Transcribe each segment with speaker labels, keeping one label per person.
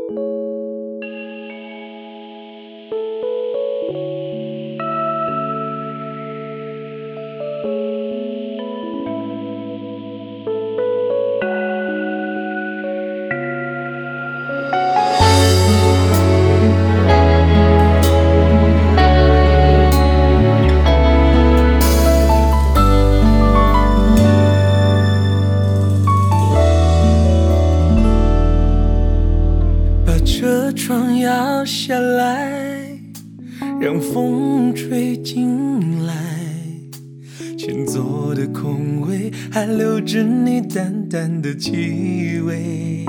Speaker 1: 车窗摇下来，让风吹进来，前座的空位还留着你淡淡的气味。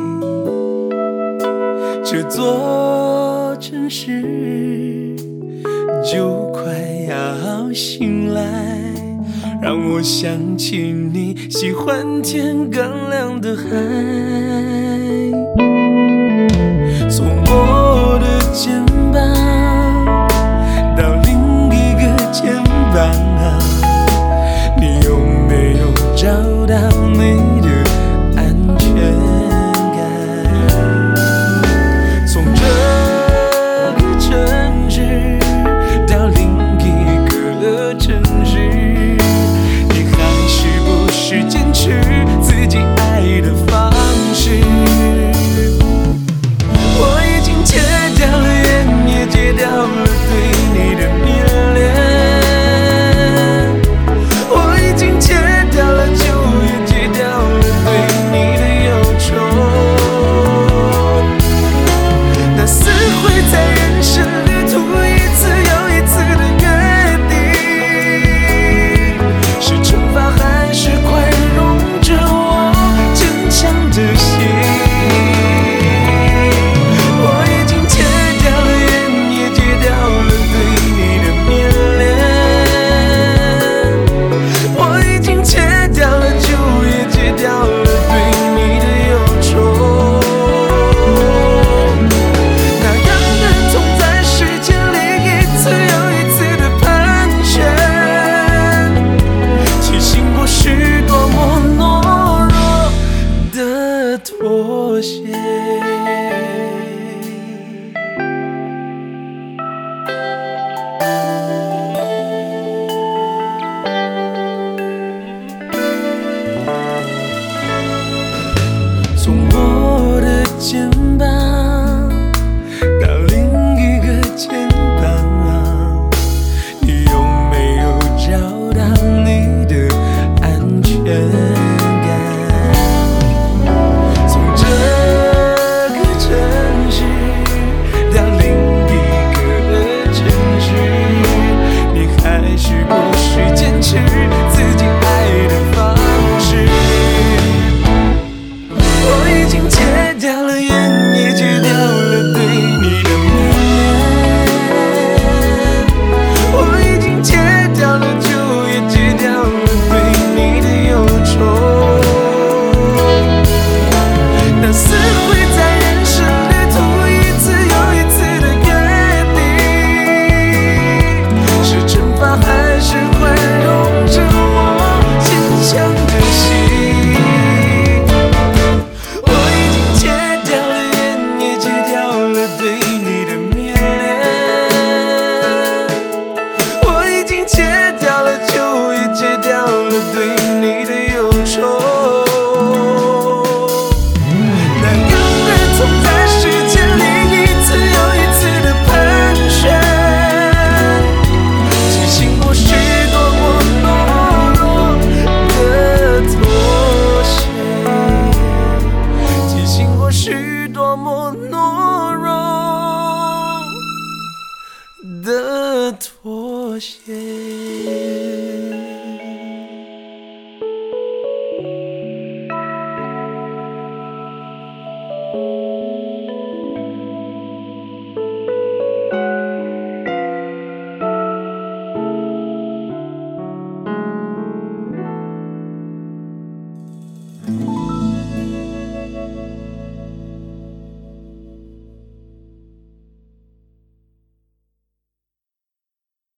Speaker 1: 这座城市就快要醒来，让我想起你喜欢天刚亮的海。从我的肩膀到另一个肩膀，你有没有找到你的安全感？从这个城市到另一个城市，你还是不是坚持自己爱的方式？戒掉了烟，也戒掉了对你的迷恋。我已经戒掉了酒，也戒掉了对你的忧愁。那撕毁在人生旅途一次又一次的约定，是惩罚还是宽容着我坚强的心？妥协。